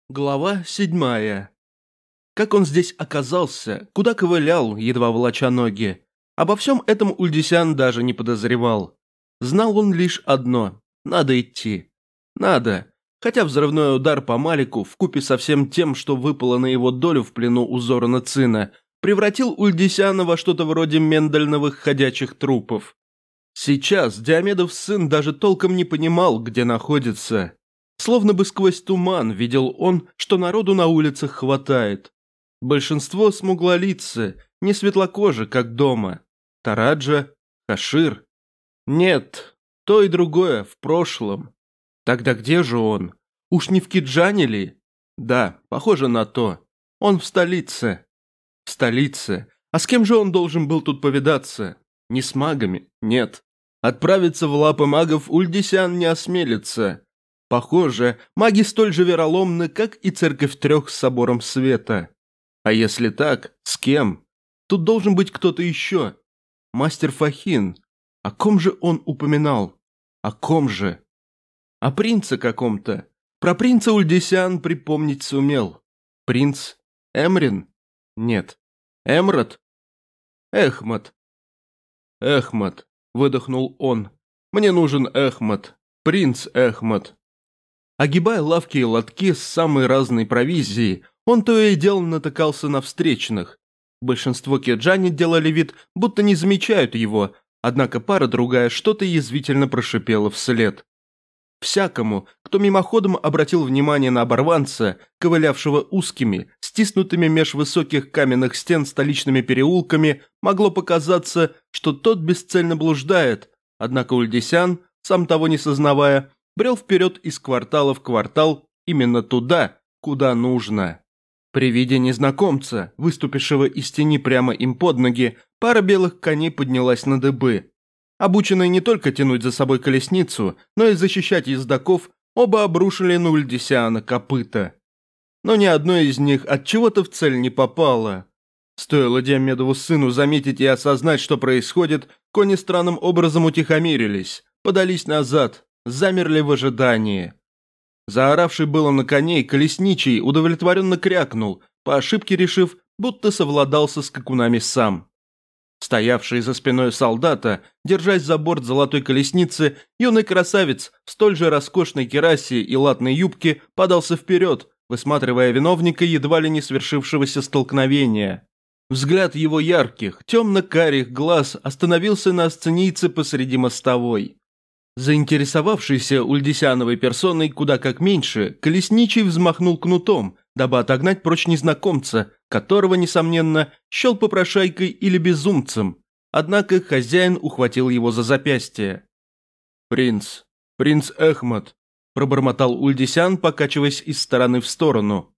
Глава 7. Как он здесь оказался, куда ковылял, едва волоча ноги. Обо всем этом Ульдисян даже не подозревал. Знал он лишь одно – надо идти. Надо. Хотя взрывной удар по Малику, вкупе со всем тем, что выпало на его долю в плену у Зорана Цина, превратил Ульдисяна во что-то вроде Мендельновых ходячих трупов. Сейчас Диомедов сын даже толком не понимал, где находится. Словно бы сквозь туман видел он, что народу на улицах хватает. Большинство смуглолицы, не светлокожи, как дома. Тараджа, Хашир. Нет, то и другое в прошлом. Тогда где же он? Уж не в Киджане ли? Да, похоже на то. Он в столице. В столице. А с кем же он должен был тут повидаться? Не с магами, нет. Отправиться в лапы магов Ульдисян не осмелится. Похоже, маги столь же вероломны, как и Церковь Трех с Собором Света. А если так, с кем? Тут должен быть кто-то еще. Мастер Фахин. О ком же он упоминал? О ком же? О принце каком-то. Про принца Ульдисян припомнить сумел. Принц Эмрин? Нет. Эмрат? Эхмат. Эхмат, выдохнул он. Мне нужен Эхмат. Принц Эхмат. Огибая лавки и лотки с самой разной провизией, он то и дело натыкался на встречных. Большинство кеджани делали вид, будто не замечают его, однако пара-другая что-то язвительно прошипела вслед. Всякому, кто мимоходом обратил внимание на оборванца, ковылявшего узкими, стиснутыми меж высоких каменных стен столичными переулками, могло показаться, что тот бесцельно блуждает, однако Ульдисян, сам того не сознавая, брел вперед из квартала в квартал именно туда, куда нужно. При виде незнакомца, выступившего из тени прямо им под ноги, пара белых коней поднялась на дыбы. Обученные не только тянуть за собой колесницу, но и защищать ездоков, оба обрушили на Ульдисяна копыта. Но ни одно из них от чего-то в цель не попало. Стоило Диомедову сыну заметить и осознать, что происходит, кони странным образом утихомирились, подались назад, замерли в ожидании. Заоравший было на коней, колесничий удовлетворенно крякнул, по ошибке решив, будто совладал со скакунами сам. Стоявший за спиной солдата, держась за борт золотой колесницы, юный красавец в столь же роскошной кирасе и латной юбке подался вперед, высматривая виновника едва ли не свершившегося столкновения. Взгляд его ярких, темно-карих глаз остановился на асценийце посреди мостовой. Заинтересовавшийся Ульдисяновой персоной куда как меньше, колесничий взмахнул кнутом, дабы отогнать прочь незнакомца, которого, несомненно, счел попрошайкой или безумцем, однако хозяин ухватил его за запястье. «Принц Эхмат», – пробормотал Ульдисян, покачиваясь из стороны в сторону.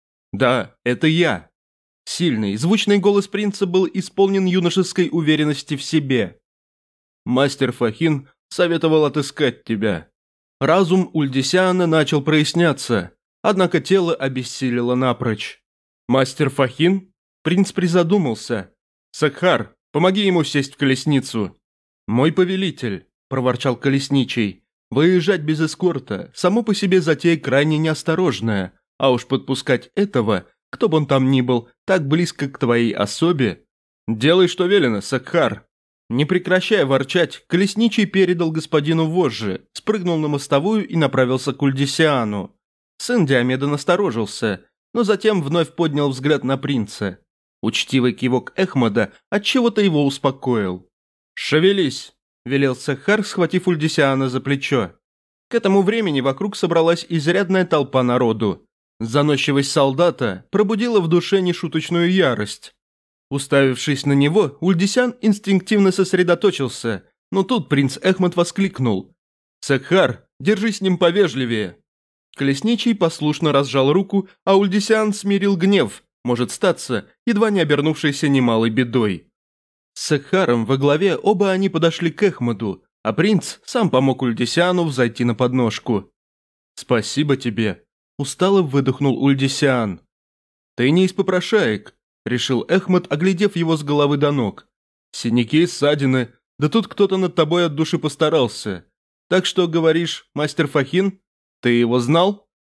«Да, это я». Сильный, звучный голос принца был исполнен юношеской уверенности в себе. «Мастер Фахин советовал отыскать тебя». Разум Ульдисяна начал проясняться, однако тело обессилило напрочь. «Мастер Фахин?» Принц призадумался. «Сакхар, помоги ему сесть в колесницу». «Мой повелитель», – проворчал колесничий, – «выезжать без эскорта, само по себе затея крайне неосторожная, а уж подпускать этого, кто бы он там ни был, так близко к твоей особе. Делай, что велено, Сакхар». Не прекращая ворчать, колесничий передал господину вожжи, спрыгнул на мостовую и направился к Ульдисяну. Сын Диомеда насторожился, но затем вновь поднял взгляд на принца. Учтивый кивок Эхмада отчего-то его успокоил. «Шевелись!» – велел Сакхар, схватив Ульдисяна за плечо. К этому времени вокруг собралась изрядная толпа народу. Заносчивость солдата пробудила в душе нешуточную ярость. Уставившись на него, Ульдисян инстинктивно сосредоточился, но тут принц Эхмат воскликнул. «Сакхар, держись с ним повежливее!» Колесничий послушно разжал руку, а Ульдисян смирил гнев, может статься, едва не обернувшийся немалой бедой. С Сакхаром во главе оба они подошли к Эхмаду, а принц сам помог Ульдисяну взойти на подножку. «Спасибо тебе», – устало выдохнул Ульдисян. «Ты не из попрошаек», – решил Эхмад, оглядев его с головы до ног. «Синяки, ссадины, да тут кто-то над тобой от души постарался. Так что, говоришь, мастер Фахин? Ты его знал?»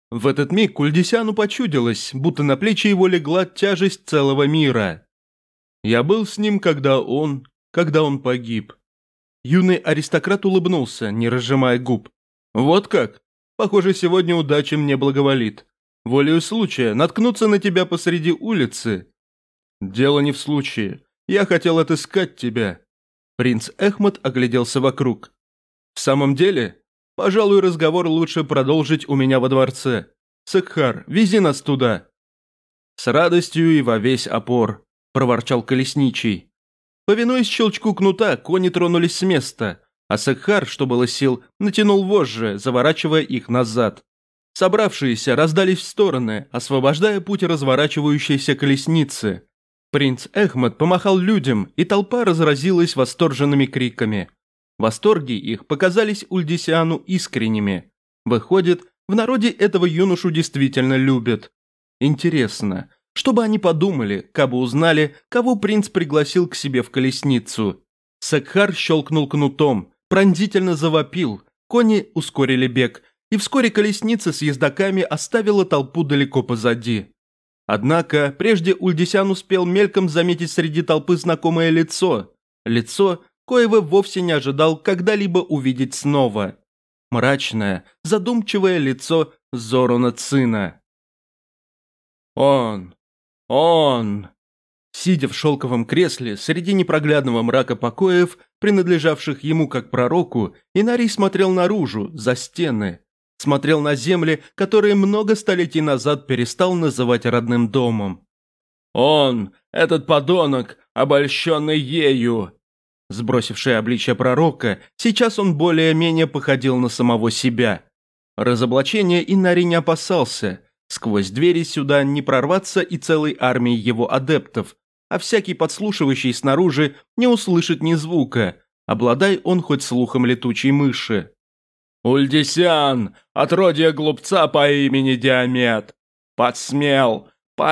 В этот миг Ульдисяну почудилось, будто на плечи его легла тяжесть целого мира. «Я был с ним, когда он погиб». Юный аристократ улыбнулся, не разжимая губ. «Вот как? Похоже, сегодня удача мне благоволит. Волею случая наткнуться на тебя посреди улицы». «Дело не в случае. Я хотел отыскать тебя». Принц Эхмат огляделся вокруг. «В самом деле, пожалуй, разговор лучше продолжить у меня во дворце. Секхар, вези нас туда». «С радостью и во весь опор», – проворчал колесничий. Повинуясь щелчку кнута, кони тронулись с места, а Секхар, что было сил, натянул вожжи, заворачивая их назад. Собравшиеся раздались в стороны, освобождая путь разворачивающейся колесницы. Принц Эхмат помахал людям, и толпа разразилась восторженными криками. Восторги их показались Ульдисяну искренними. Выходит, в народе этого юношу действительно любят. Интересно, что бы они подумали, кабы узнали, кого принц пригласил к себе в колесницу? Секхар щелкнул кнутом, пронзительно завопил, кони ускорили бег, и вскоре колесница с ездоками оставила толпу далеко позади. Однако, прежде Ульдисян успел мельком заметить среди толпы знакомое лицо. Лицо, коего вовсе не ожидал когда-либо увидеть снова. Мрачное, задумчивое лицо Зоруна Цина. Он. Сидя в шелковом кресле среди непроглядного мрака покоев, принадлежавших ему как пророку, Инарий смотрел наружу, за стены. Смотрел на земли, которые много столетий назад перестал называть родным домом. «Он, этот подонок, обольщенный ею!» Сбросивший обличье пророка, сейчас он более-менее походил на самого себя. Разоблачения Инарий не опасался. Сквозь двери сюда не прорваться и целой армии его адептов, а всякий подслушивающий снаружи не услышит ни звука, обладай он хоть слухом летучей мыши. «Ульдисян, отродье глупца по имени Диамет! Посмел!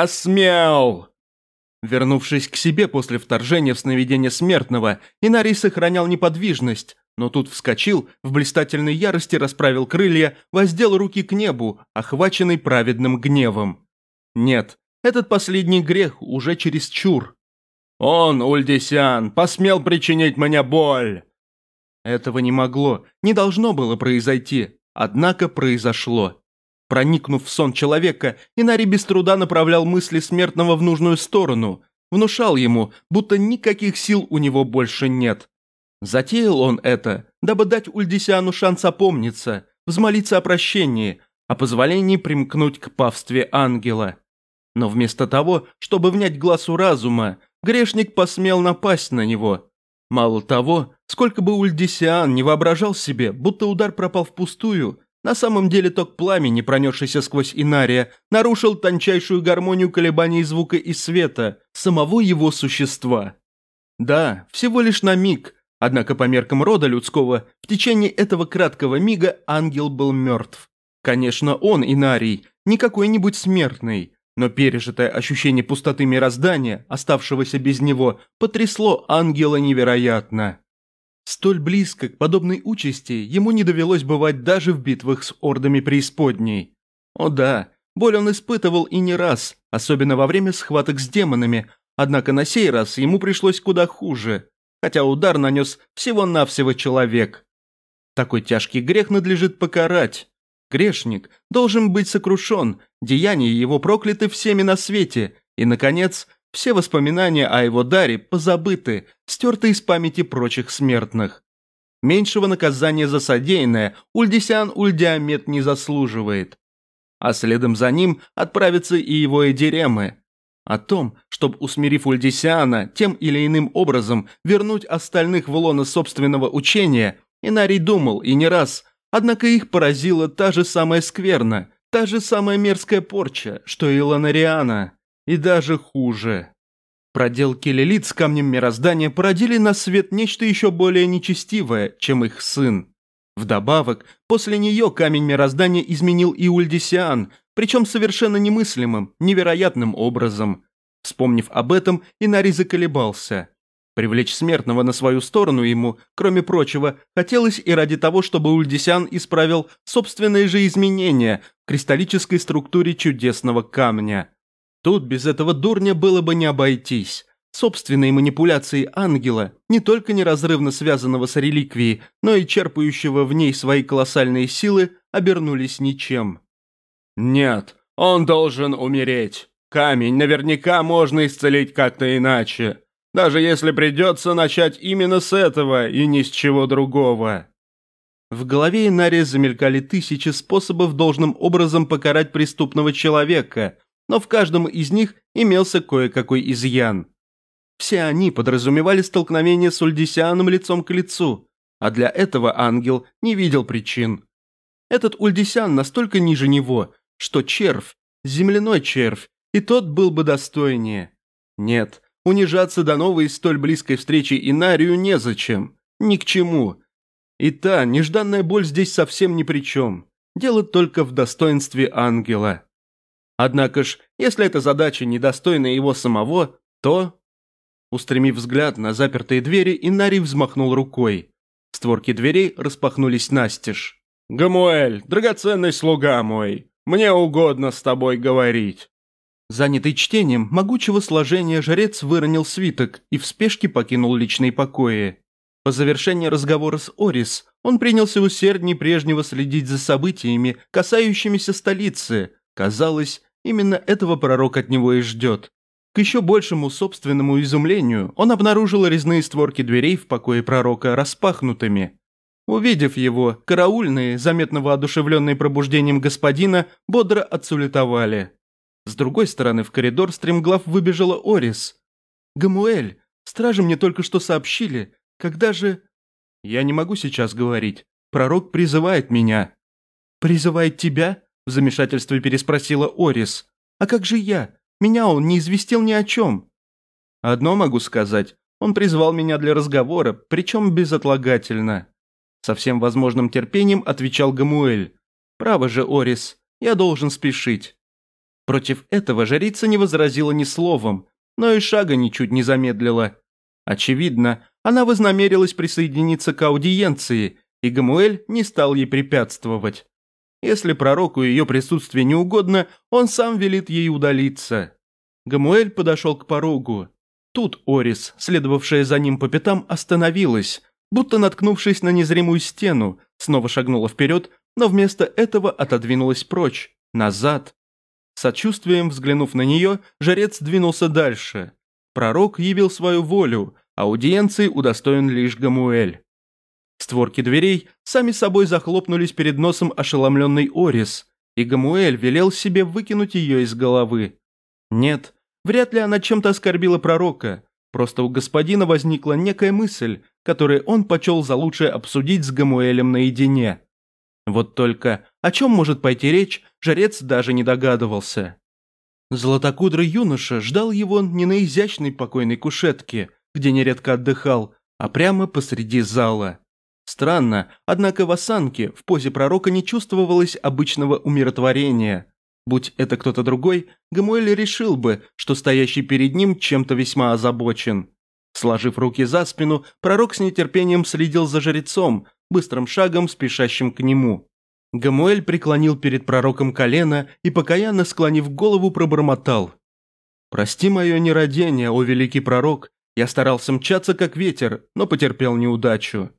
Вернувшись к себе после вторжения в сновидение смертного, Инарий сохранял неподвижность, но тут вскочил, в блистательной ярости расправил крылья, воздел руки к небу, охваченный праведным гневом. Нет, этот последний грех уже чересчур. «Он, Ульдисян, посмел причинить мне боль!» Этого не могло, не должно было произойти, однако произошло. Проникнув в сон человека, Инарий без труда направлял мысли смертного в нужную сторону, внушал ему, будто никаких сил у него больше нет. Затеял он это, дабы дать Ульдисяну шанс опомниться, взмолиться о прощении, о позволении примкнуть к пастве ангела. Но вместо того, чтобы внять глазу разума, грешник посмел напасть на него. Мало того, сколько бы Ульдисян не воображал себе, будто удар пропал впустую, на самом деле ток пламени, пронесшийся сквозь Инария, нарушил тончайшую гармонию колебаний звука и света, самого его существа. Да, всего лишь на миг, однако по меркам рода людского, в течение этого краткого мига ангел был мертв. Конечно, он, Инарий, не какой-нибудь смертный, но пережитое ощущение пустоты мироздания, оставшегося без него, потрясло ангела невероятно. Столь близко к подобной участи ему не довелось бывать даже в битвах с ордами преисподней. О да, боль он испытывал и не раз, особенно во время схваток с демонами, однако на сей раз ему пришлось куда хуже, хотя удар нанес всего-навсего человек. Такой тяжкий грех надлежит покарать. Грешник должен быть сокрушен, деяния его прокляты всеми на свете, и, наконец, все воспоминания о его даре позабыты, стерты из памяти прочих смертных. Меньшего наказания за содеянное Ульдисян Ульдиамет не заслуживает. А следом за ним отправятся и его эдиремы. О том, чтобы, усмирив Ульдисяна, тем или иным образом вернуть остальных в лоно собственного учения, Инарий думал и не раз, однако их поразила та же самая скверна, та же самая мерзкая порча, что и Ланариана. И даже хуже. Проделки Лилит с камнем мироздания породили на свет нечто еще более нечестивое, чем их сын. Вдобавок, после нее камень мироздания изменил и Ульдисян, причем совершенно немыслимым, невероятным образом. Вспомнив об этом, Инарий заколебался. Привлечь смертного на свою сторону ему, кроме прочего, хотелось и ради того, чтобы Ульдисян исправил собственные же изменения в кристаллической структуре чудесного камня. Тут без этого дурня было бы не обойтись. Собственные манипуляции ангела, не только неразрывно связанного с реликвией, но и черпающего в ней свои колоссальные силы, обернулись ничем. «Нет, он должен умереть. Камень наверняка можно исцелить как-то иначе. Даже если придется начать именно с этого и ни с чего другого». В голове Инари замелькали тысячи способов должным образом покарать преступного человека, но в каждом из них имелся кое-какой изъян. Все они подразумевали столкновение с Ульдисяном лицом к лицу, а для этого ангел не видел причин. Этот Ульдисян настолько ниже него, что червь, земляной червь, и тот был бы достойнее. Нет, унижаться до новой столь близкой встречи Инарию незачем, ни к чему. И та нежданная боль здесь совсем ни при чем. Дело только в достоинстве ангела. Однако ж, если эта задача недостойна его самого, то... Устремив взгляд на запертые двери, Инарий взмахнул рукой. Створки дверей распахнулись настежь. «Гамуэль, драгоценный слуга мой, мне угодно с тобой говорить». Занятый чтением могучего сложения, жрец выронил свиток и в спешке покинул личные покои. По завершении разговора с Орис, он принялся усерднее прежнего следить за событиями, касающимися столицы. Казалось, именно этого пророк от него и ждет. К еще большему собственному изумлению, он обнаружил резные створки дверей в покое пророка распахнутыми. Увидев его, караульные, заметно воодушевленные пробуждением господина, бодро отсулетовали. С другой стороны в коридор стремглав выбежала Орис. «Гамуэль, стражи мне только что сообщили, когда же...» «Я не могу сейчас говорить. Пророк призывает меня». «Призывает тебя?» – в замешательстве переспросила Орис. «А как же я? Меня он не известил ни о чем». «Одно могу сказать. Он призвал меня для разговора, причем безотлагательно». Со всем возможным терпением отвечал Гамуэль. «Право же, Орис, я должен спешить». Против этого жрица не возразила ни словом, но и шага ничуть не замедлила. Очевидно, она вознамерилась присоединиться к аудиенции, и Гамуэль не стал ей препятствовать. Если пророку ее присутствие не угодно, он сам велит ей удалиться. Гамуэль подошел к порогу. Тут Орис, следовавшая за ним по пятам, остановилась, будто наткнувшись на незримую стену, снова шагнула вперед, но вместо этого отодвинулась прочь, назад. С сочувствием взглянув на нее, жрец двинулся дальше. Пророк явил свою волю, аудиенции удостоен лишь Гамуэль. Створки дверей сами собой захлопнулись перед носом ошеломленной Орис, и Гамуэль велел себе выкинуть ее из головы. Нет, вряд ли она чем-то оскорбила пророка, просто у господина возникла некая мысль, которую он почел за лучшее обсудить с Гамуэлем наедине. Вот только о чем может пойти речь, жрец даже не догадывался. Златокудрый юноша ждал его не на изящной покойной кушетке, где нередко отдыхал, а прямо посреди зала. Странно, однако в осанке, в позе пророка не чувствовалось обычного умиротворения. Будь это кто-то другой, Гамуэль решил бы, что стоящий перед ним чем-то весьма озабочен. Сложив руки за спину, пророк с нетерпением следил за жрецом, быстрым шагом спешащим к нему. Гамуэль преклонил перед пророком колено и, покаянно склонив голову, пробормотал. «Прости мое нерадение, о великий пророк, я старался мчаться как ветер, но потерпел неудачу».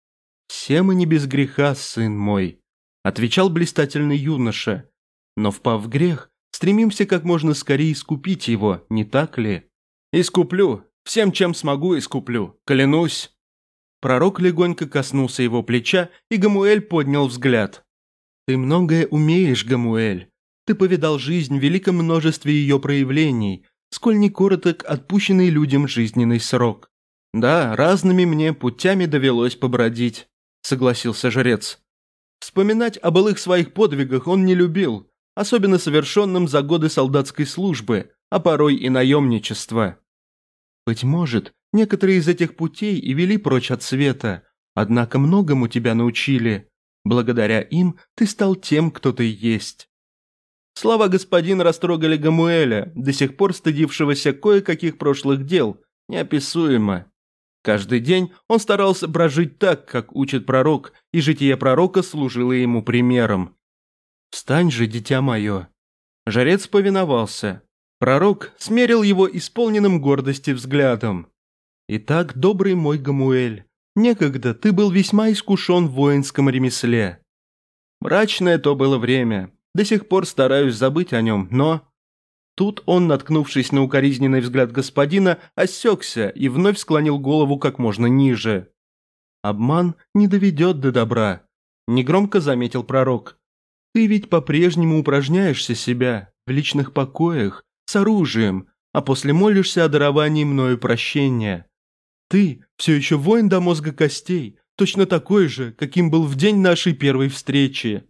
«Все мы не без греха, сын мой», – отвечал блистательный юноша. «Но впав в грех, стремимся как можно скорее искупить его, не так ли?» «Искуплю, всем, чем смогу, искуплю, клянусь». Пророк легонько коснулся его плеча, и Гамуэль поднял взгляд. «Ты многое умеешь, Гамуэль. Ты повидал жизнь в великом множестве ее проявлений, сколь не короток отпущенный людям жизненный срок. Да, разными мне путями довелось побродить», – согласился жрец. Вспоминать о былых своих подвигах он не любил, особенно совершенным за годы солдатской службы, а порой и наемничества. Быть может, некоторые из этих путей и вели прочь от света, однако многому тебя научили. Благодаря им ты стал тем, кто ты есть. Слова господина растрогали Гамуэля, до сих пор стыдившегося кое-каких прошлых дел, неописуемо. Каждый день он старался прожить так, как учит пророк, и житие пророка служило ему примером. «Встань же, дитя мое!» Жрец повиновался. Пророк смерил его исполненным гордости взглядом. «Итак, добрый мой Гамуэль, некогда ты был весьма искушен в воинском ремесле. Мрачное то было время, до сих пор стараюсь забыть о нем, но...» Тут он, наткнувшись на укоризненный взгляд господина, осекся и вновь склонил голову как можно ниже. «Обман не доведет до добра», – негромко заметил пророк. «Ты ведь по-прежнему упражняешься себя в личных покоях, с оружием, а после молишься о даровании мною прощения. Ты все еще воин до мозга костей, точно такой же, каким был в день нашей первой встречи».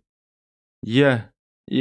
Я...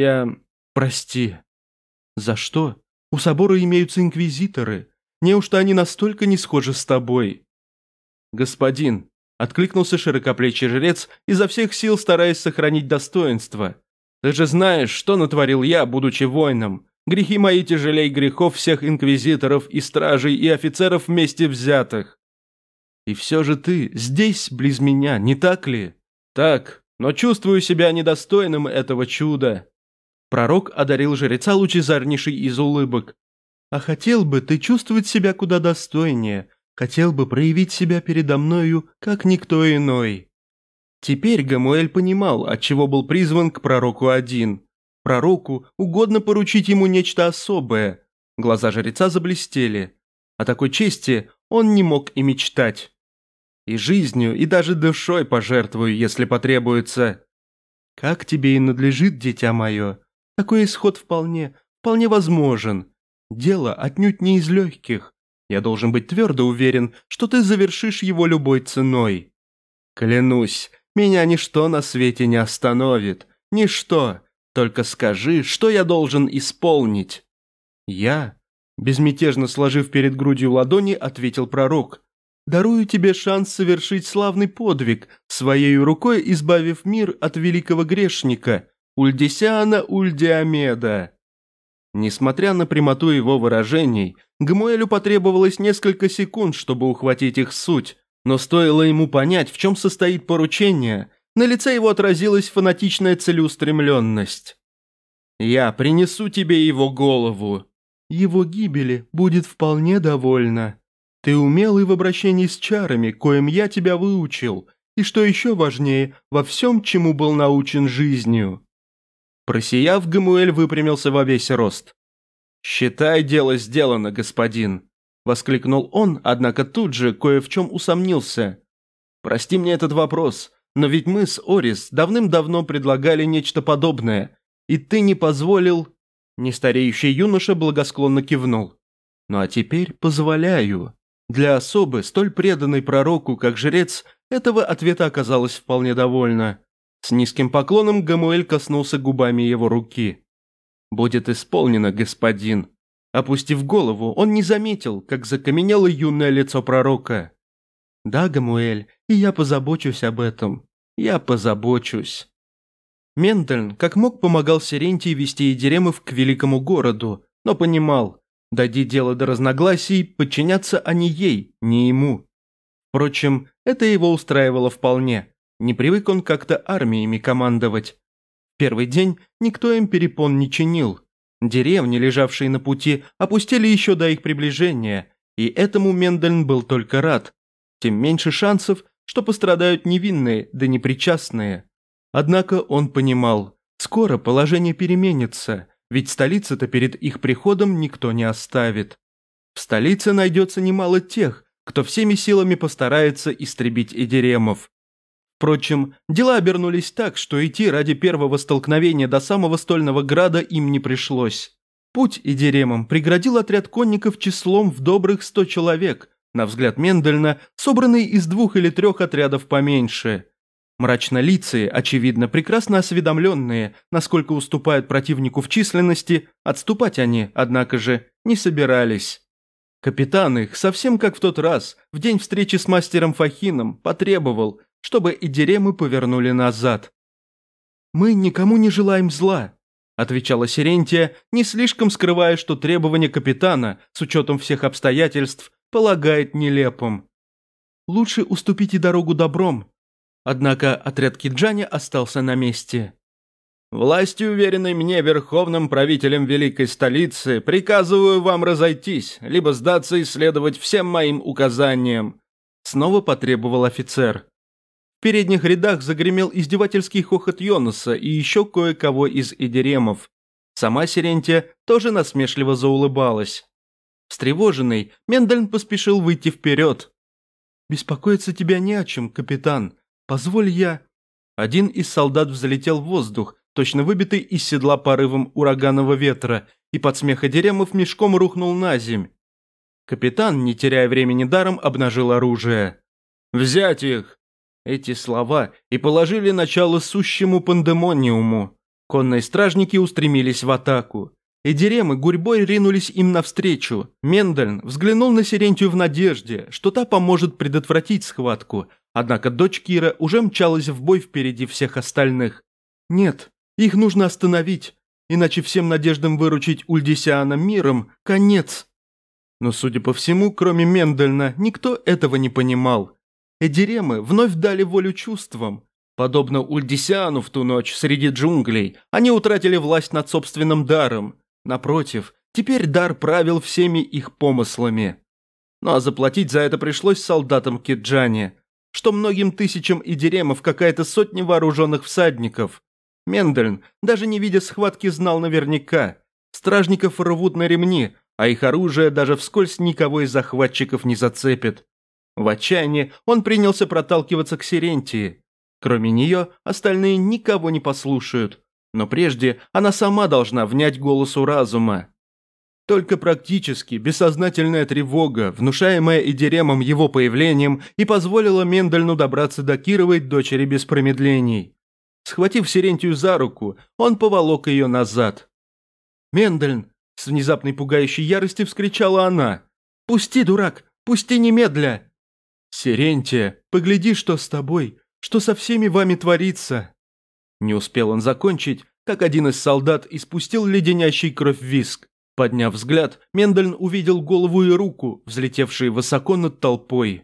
Прости». «За что? У собора имеются инквизиторы. Неужто они настолько не схожи с тобой?» «Господин», – откликнулся широкоплечий жрец, изо всех сил стараясь сохранить достоинство. «Ты же знаешь, что натворил я, будучи воином. Грехи мои тяжелей грехов всех инквизиторов и стражей и офицеров вместе взятых. И все же ты здесь, близ меня, не так ли?» «Так, но чувствую себя недостойным этого чуда». Пророк одарил жреца лучезарнейшей из улыбок. «А хотел бы ты чувствовать себя куда достойнее, хотел бы проявить себя передо мною, как никто иной». Теперь Гамуэль понимал, отчего был призван к пророку один. Пророку угодно поручить ему нечто особое. Глаза жреца заблестели. О такой чести он не мог и мечтать. «И жизнью, и даже душой пожертвую, если потребуется». «Как тебе и надлежит, дитя мое. Такой исход вполне возможен. Дело отнюдь не из легких. Я должен быть твердо уверен, что ты завершишь его любой ценой. Клянусь, меня ничто на свете не остановит. Ничто. Только скажи, что я должен исполнить». «Я?» Безмятежно сложив перед грудью ладони, ответил пророк. «Дарую тебе шанс совершить славный подвиг, своей рукой избавив мир от великого грешника, Ульдисяна Ульдиамеда». Несмотря на прямоту его выражений, Гамуэлю потребовалось несколько секунд, чтобы ухватить их суть, но стоило ему понять, в чем состоит поручение, на лице его отразилась фанатичная целеустремленность. «Я принесу тебе его голову». «Его гибели будет вполне довольно. Ты умелый в обращении с чарами, коим я тебя выучил, и, что еще важнее, во всем, чему был научен жизнью». Просияв, Гамуэль выпрямился во весь рост. «Считай, дело сделано, господин», – воскликнул он, однако тут же кое в чем усомнился. «Прости мне этот вопрос, но ведь мы с Орис давным-давно предлагали нечто подобное, и ты не позволил...» Нестареющий юноша благосклонно кивнул. «Ну а теперь позволяю». Для особы, столь преданной пророку, как жрец, этого ответа оказалось вполне довольно. С низким поклоном Гамуэль коснулся губами его руки. «Будет исполнено, господин». Опустив голову, он не заметил, как закаменело юное лицо пророка. «Да, Гамуэль, и я позабочусь об этом. Я позабочусь». Мендельн как мог помогал Серентии вести Эдиремов к великому городу, но понимал, дойди дело до разногласий, подчиняться они ей, не ему. Впрочем, это его устраивало вполне. Не привык он как-то армиями командовать. В первый день никто им перепон не чинил. Деревни, лежавшие на пути, опустили еще до их приближения, и этому Мендельн был только рад. Тем меньше шансов, что пострадают невинные, да непричастные. Однако он понимал, скоро положение переменится, ведь столица-то перед их приходом никто не оставит. В столице найдется немало тех, кто всеми силами постарается истребить Эдиремов. Впрочем, дела обернулись так, что идти ради первого столкновения до самого стольного града им не пришлось. Путь Эдиремам преградил отряд конников числом в добрых 100 человек, на взгляд Мендельна, собранный из 2 или 3 отрядов поменьше. Мрачнолицые, очевидно, прекрасно осведомленные, насколько уступают противнику в численности, отступать они, однако же, не собирались. Капитан их, совсем как в тот раз, в день встречи с мастером Фахином, потребовал, чтобы Эдиремы повернули назад. «Мы никому не желаем зла», – отвечала Серентия, не слишком скрывая, что требование капитана, с учетом всех обстоятельств, полагает нелепым. Лучше уступите дорогу добром». Однако отряд Киджани остался на месте. «Властью, уверенной мне верховным правителем великой столицы, приказываю вам разойтись, либо сдаться и следовать всем моим указаниям», — снова потребовал офицер. В передних рядах загремел издевательский хохот Йонаса и еще кое-кого из идеремов. Сама Сирентия тоже насмешливо заулыбалась. Встревоженный, Мендельн поспешил выйти вперед. «Беспокоиться тебя не о чем, капитан. Позволь я...» Один из солдат взлетел в воздух, точно выбитый из седла порывом ураганного ветра, и под смех идеремов мешком рухнул на земь. Капитан, не теряя времени даром, обнажил оружие. «Взять их!» Эти слова и положили начало сущему пандемониуму. Конные стражники устремились в атаку. Идеремы гурьбой ринулись им навстречу. Мендельн взглянул на Сирентию в надежде, что та поможет предотвратить схватку, однако дочь Кира уже мчалась в бой впереди всех остальных. Нет, их нужно остановить, иначе всем надеждам выручить Ульдисиана миром конец. Но, судя по всему, кроме Мендельна, никто этого не понимал. Эдиремы вновь дали волю чувствам. Подобно Ульдисиану в ту ночь среди джунглей, они утратили власть над собственным даром. Напротив, теперь дар правил всеми их помыслами. Ну а заплатить за это пришлось солдатам Киджани, что многим тысячам идеремов какая-то сотня вооруженных всадников. Мендельн, даже не видя схватки, знал наверняка. Стражников рвут на ремни, а их оружие даже вскользь никого из захватчиков не зацепит. В отчаянии он принялся проталкиваться к Сирентии. Кроме нее, остальные никого не послушают. Но прежде она сама должна внять голосу разума. Только практически бессознательная тревога, внушаемая Идеремом его появлением, и позволила Мендельну добраться до Кировой дочери без промедлений. Схватив Сирентию за руку, он поволок ее назад. «Мендельн!» – с внезапной пугающей яростью вскричала она. «Пусти, дурак! Пусти немедля!» «Сирентия, погляди, что с тобой, что со всеми вами творится!» Не успел он закончить, как один из солдат испустил леденящий кровь визг. Подняв взгляд, Мендельн увидел голову и руку, взлетевшие высоко над толпой.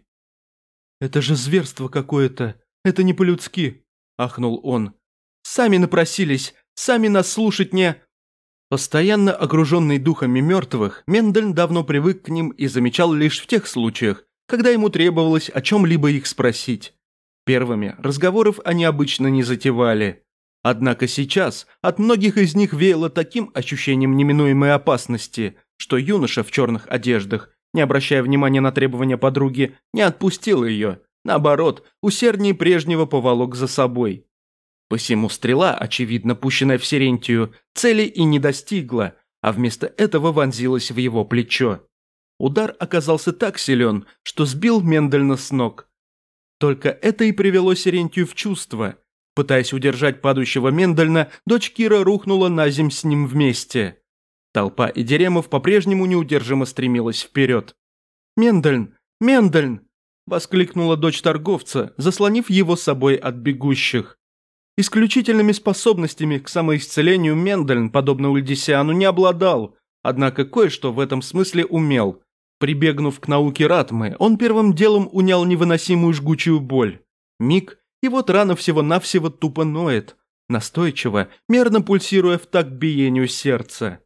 «Это же зверство какое-то! Это не по-людски!» – ахнул он. «Сами напросились! Сами нас слушать не...» Постоянно окруженный духами мертвых, Мендельн давно привык к ним и замечал лишь в тех случаях, когда ему требовалось о чем-либо их спросить. Первыми разговоров они обычно не затевали. Однако сейчас от многих из них веяло таким ощущением неминуемой опасности, что юноша в черных одеждах, не обращая внимания на требования подруги, не отпустил ее, наоборот, усерднее прежнего поволок за собой. Посему стрела, очевидно пущенная в Сирентию, цели и не достигла, а вместо этого вонзилась в его плечо. Удар оказался так силен, что сбил Мендельна с ног. Только это и привело Сирентию в чувство. Пытаясь удержать падающего Мендельна, дочь Кира рухнула на земь с ним вместе. Толпа идеремов по-прежнему неудержимо стремилась вперед. «Мендельн! Мендельн!» – воскликнула дочь торговца, заслонив его собой от бегущих. Исключительными способностями к самоисцелению Мендельн, подобно Ульдисиану, не обладал, однако кое-что в этом смысле умел. Прибегнув к науке Ратмы, он первым делом унял невыносимую жгучую боль. Миг, и вот рана всего-навсего тупо ноет, настойчиво, мерно пульсируя в такт биению сердца.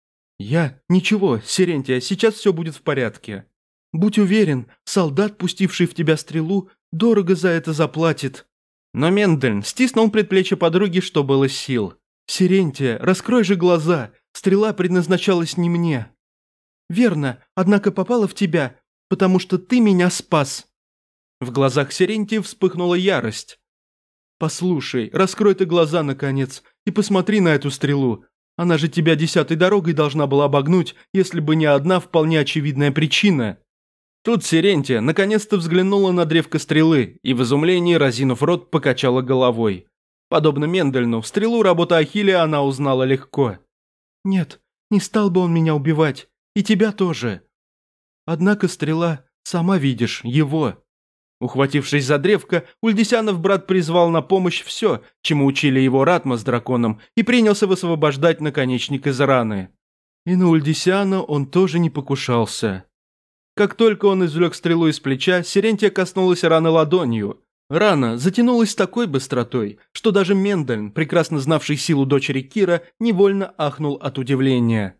Ничего, Сирентия, сейчас все будет в порядке. Будь уверен, солдат, пустивший в тебя стрелу, дорого за это заплатит». Но Мендельн стиснул предплечье подруги, что было сил. «Сирентия, раскрой же глаза, стрела предназначалась не мне». «Верно, однако попала в тебя, потому что ты меня спас». В глазах Сирентии вспыхнула ярость. «Послушай, раскрой ты глаза, наконец, и посмотри на эту стрелу. Она же тебя 10-й дорогой должна была обогнуть, если бы не одна вполне очевидная причина». Тут Сирентия наконец-то взглянула на древко стрелы и в изумлении, разинув рот, покачала головой. Подобно Мендельну, в стрелу работы Ахиллея она узнала легко. «Нет, не стал бы он меня убивать, и тебя тоже. Однако стрела, сама видишь, его». Ухватившись за древко, Ульдисянов брат призвал на помощь все, чему учили его Ратма с драконом, и принялся высвобождать наконечник из раны. И на Ульдисяна он тоже не покушался. Как только он извлек стрелу из плеча, Сирентия коснулась раны ладонью. Рана затянулась с такой быстротой, что даже Мендельн, прекрасно знавший силу дочери Кира, невольно ахнул от удивления.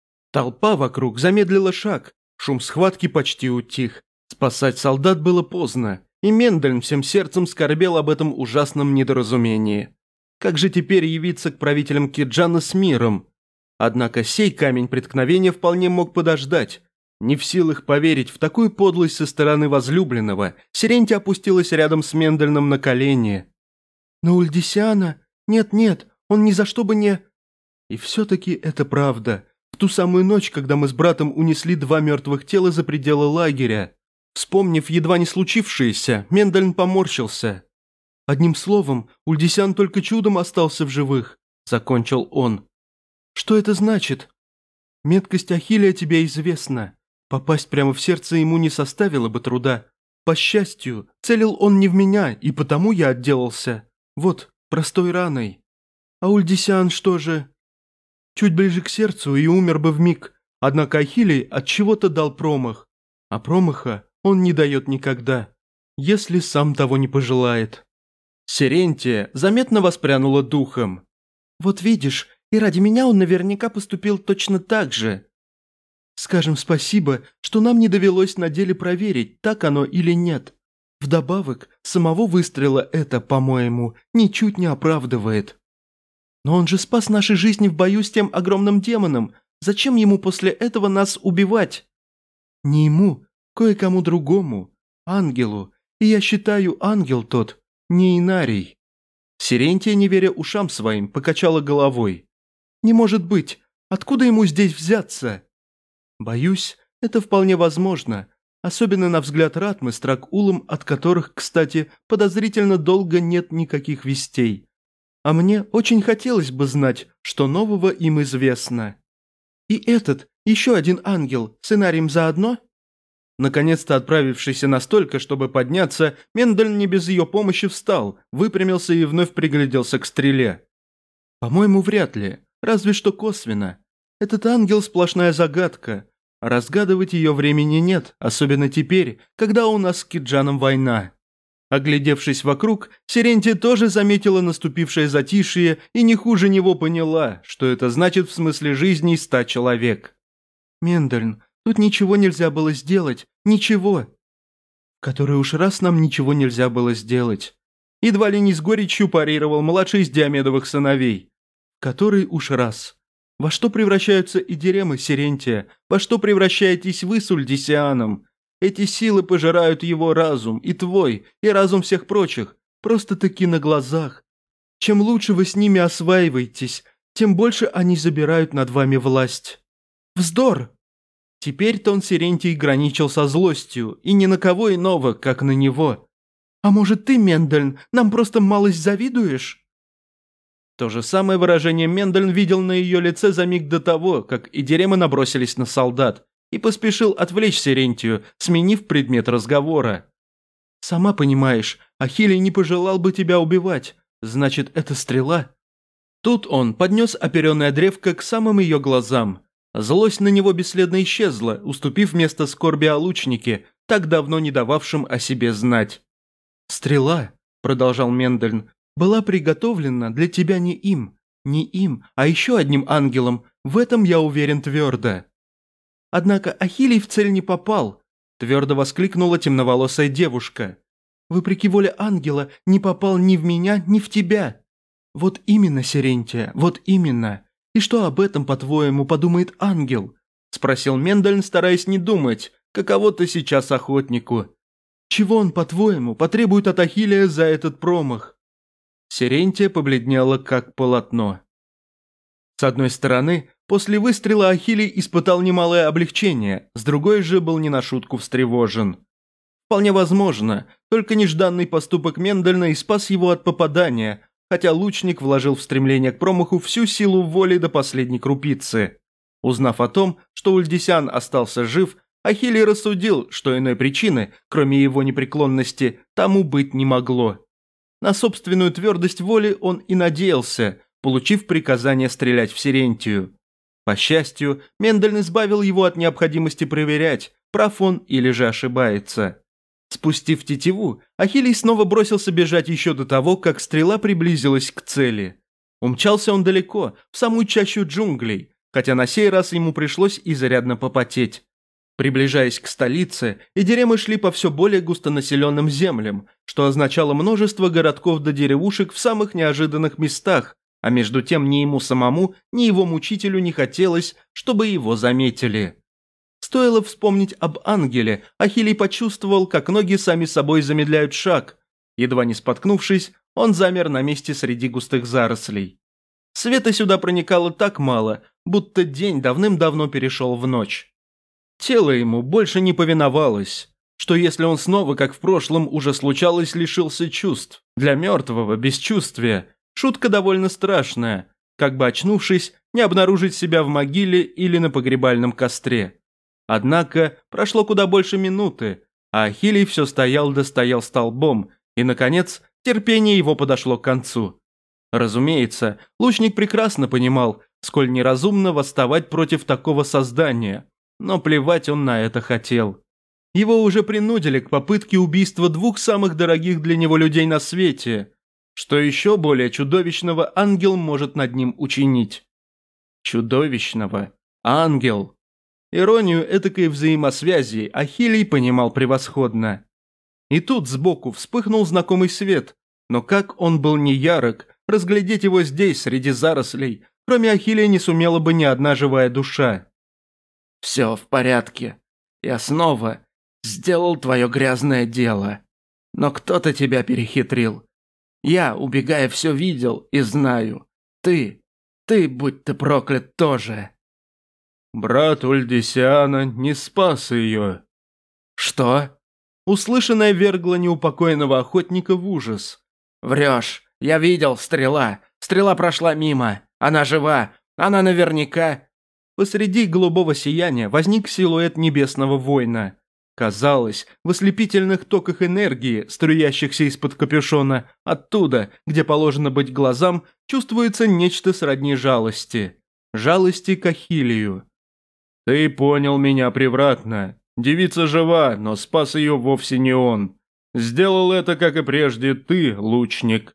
Толпа вокруг замедлила шаг, шум схватки почти утих. Спасать солдат было поздно, и Мендельн всем сердцем скорбел об этом ужасном недоразумении. Как же теперь явиться к правителям Кирджана с миром? Однако сей камень преткновения вполне мог подождать. Не в силах поверить в такую подлость со стороны возлюбленного, Сирентия опустилась рядом с Мендельном на колени. «Но Ульдисиана? Нет, он ни за что бы не...» И все-таки это правда. В ту самую ночь, когда мы с братом унесли 2 мертвых тела за пределы лагеря. Вспомнив едва не случившееся, Мендельн поморщился. «Одним словом, Ульдисиан только чудом остался в живых», — закончил он. «Что это значит?» «Меткость Ахиллея тебе известна. Попасть прямо в сердце ему не составило бы труда. По счастью, целил он не в меня, и потому я отделался. Вот, простой раной. А Ульдисиан что же? Чуть ближе к сердцу и умер бы вмиг. Однако Ахиллей от чего-то дал промах. А промаха он не дает никогда, если сам того не пожелает». Сирентия заметно воспрянула духом. «Вот видишь, и ради меня он наверняка поступил точно так же. Скажем спасибо, что нам не довелось на деле проверить, так оно или нет. Вдобавок, самого выстрела это, по-моему, ничуть не оправдывает. Но он же спас наши жизни в бою с тем огромным демоном. Зачем ему после этого нас убивать? Не ему, кое-кому другому, ангелу. И я считаю, ангел тот не Инарий». Сирентия, не веря ушам своим, покачала головой. «Не может быть! Откуда ему здесь взяться?» «Боюсь, это вполне возможно, особенно на взгляд Ратмы с Тракулом, от которых, кстати, подозрительно долго нет никаких вестей. А мне очень хотелось бы знать, что нового им известно. И этот, еще один ангел, с Инарием заодно?» Наконец-то отправившийся настолько, чтобы подняться, Мендельн не без ее помощи встал, выпрямился и вновь пригляделся к стреле. «По-моему, вряд ли, разве что косвенно. Этот ангел сплошная загадка. Разгадывать ее времени нет, особенно теперь, когда у нас с Кирджаном война». Оглядевшись вокруг, Сирентия тоже заметила наступившее затишье и не хуже него поняла, что это значит в смысле жизни 100 человек. «Мендельн, тут ничего нельзя было сделать, ничего. Который уж раз нам ничего нельзя было сделать». Едва ли не с горечью парировал младший из Диомедовых сыновей. «Который уж раз. Во что превращаются Идирем и Сирентия? Во что превращаетесь вы с Ульдисианом? Эти силы пожирают его разум, и твой, и разум всех прочих, просто-таки на глазах. Чем лучше вы с ними осваиваетесь, тем больше они забирают над вами власть. Вздор!» Теперь-то он Сирентий граничил со злостью, и ни на кого иного, как на него. «А может ты, Мендельн, нам просто малость завидуешь?» То же самое выражение Мендельн видел на ее лице за миг до того, как Идиремы набросились на солдат, и поспешил отвлечь Сирентию, сменив предмет разговора. «Сама понимаешь, Ахиллей не пожелал бы тебя убивать, значит, это стрела». Тут он поднес оперенное древко к самым ее глазам. Злость на него бесследно исчезла, уступив место скорби о лучнике, так давно не дававшем о себе знать. «Стрела», — продолжал Мендельн, — «была приготовлена для тебя не им, а еще одним ангелом, в этом я уверен твердо». «Однако Ахиллей в цель не попал», — твердо воскликнула темноволосая девушка. «Вопреки воле ангела не попал ни в меня, ни в тебя». «Вот именно, Сирентия, вот именно. И что об этом, по-твоему, подумает ангел?» – спросил Мендельн, стараясь не думать, каково-то сейчас охотнику. «Чего он, по-твоему, потребует от Ахиллея за этот промах?» Сирентия побледнела, как полотно. С одной стороны, после выстрела Ахиллей испытал немалое облегчение, с другой же был не на шутку встревожен. Вполне возможно, только нежданный поступок Мендельна и спас его от попадания, хотя лучник вложил в стремление к промаху всю силу воли до последней крупицы. Узнав о том, что Ульдисиан остался жив, Ахиллей рассудил, что иной причины, кроме его непреклонности, тому быть не могло. На собственную твердость воли он и надеялся, получив приказание стрелять в Сирентию. По счастью, Мендельн избавил его от необходимости проверять, прав он или же ошибается. Спустив тетиву, Ахилий снова бросился бежать еще до того, как стрела приблизилась к цели. Умчался он далеко, в самую чащу джунглей, хотя на сей раз ему пришлось изрядно попотеть. Приближаясь к столице, эдиремы шли по все более густонаселенным землям, что означало множество городков да деревушек в самых неожиданных местах, а между тем ни ему самому, ни его мучителю не хотелось, чтобы его заметили. Стоило вспомнить об ангеле, Ахилий почувствовал, как ноги сами собой замедляют шаг. Едва не споткнувшись, он замер на месте среди густых зарослей. Света сюда проникало так мало, будто день давным-давно перешел в ночь. Тело ему больше не повиновалось, что если он снова, как в прошлом уже случалось, лишился чувств. Для мертвого бесчувствия шутка довольно страшная, как бы очнувшись, не обнаружить себя в могиле или на погребальном костре. Однако прошло куда больше минуты, а Ахилий все стоял да стоял столбом, и, наконец, терпение его подошло к концу. Разумеется, лучник прекрасно понимал, сколь неразумно восставать против такого создания, но плевать он на это хотел. Его уже принудили к попытке убийства двух самых дорогих для него людей на свете. Что еще более чудовищного ангел может над ним учинить? Чудовищного. Ангел. Иронию этакой взаимосвязи Ахилий понимал превосходно. И тут сбоку вспыхнул знакомый свет, но как он был неярок, разглядеть его здесь, среди зарослей, кроме Ахилия не сумела бы ни одна живая душа. «Все в порядке. Я снова сделал твое грязное дело. Но кто-то тебя перехитрил. Я, убегая, все видел и знаю. Ты, будь ты проклят, тоже». Брат Ульдисиана не спас ее. «Что?» Услышанное вергло неупокоенного охотника в ужас. «Врешь. Я видел, стрела. Стрела прошла мимо. Она жива. Она наверняка...» Посреди голубого сияния возник силуэт небесного воина. Казалось, в ослепительных токах энергии, струящихся из-под капюшона, оттуда, где положено быть глазам, чувствуется нечто сродни жалости. Жалости к Ахиллию. Ты понял меня превратно. Девица жива, но спас ее вовсе не он. Сделал это, как и прежде, ты, лучник.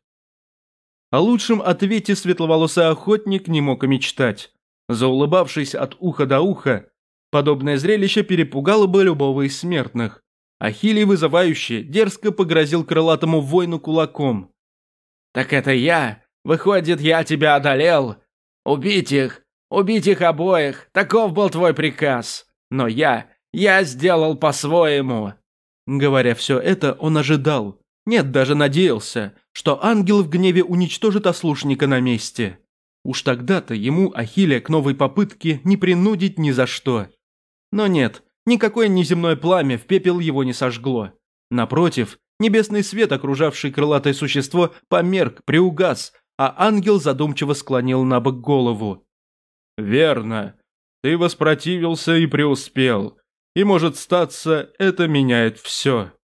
О лучшем ответе светловолосый охотник не мог и мечтать. Заулыбавшись от уха до уха, подобное зрелище перепугало бы любого из смертных. Ахилий вызывающе, дерзко погрозил крылатому воину кулаком. «Так это я? Выходит, я тебя одолел? Убить их обоих, таков был твой приказ. Но я сделал по-своему». Говоря все это, он ожидал, нет, даже надеялся, что ангел в гневе уничтожит ослушника на месте. Уж тогда-то ему Ахилия к новой попытке не принудить ни за что. Но нет, никакое неземное пламя в пепел его не сожгло. Напротив, небесный свет, окружавший крылатое существо, померк, приугас, а ангел задумчиво склонил на бок голову. «Верно. Ты воспротивился и преуспел. И, может статься, это меняет все».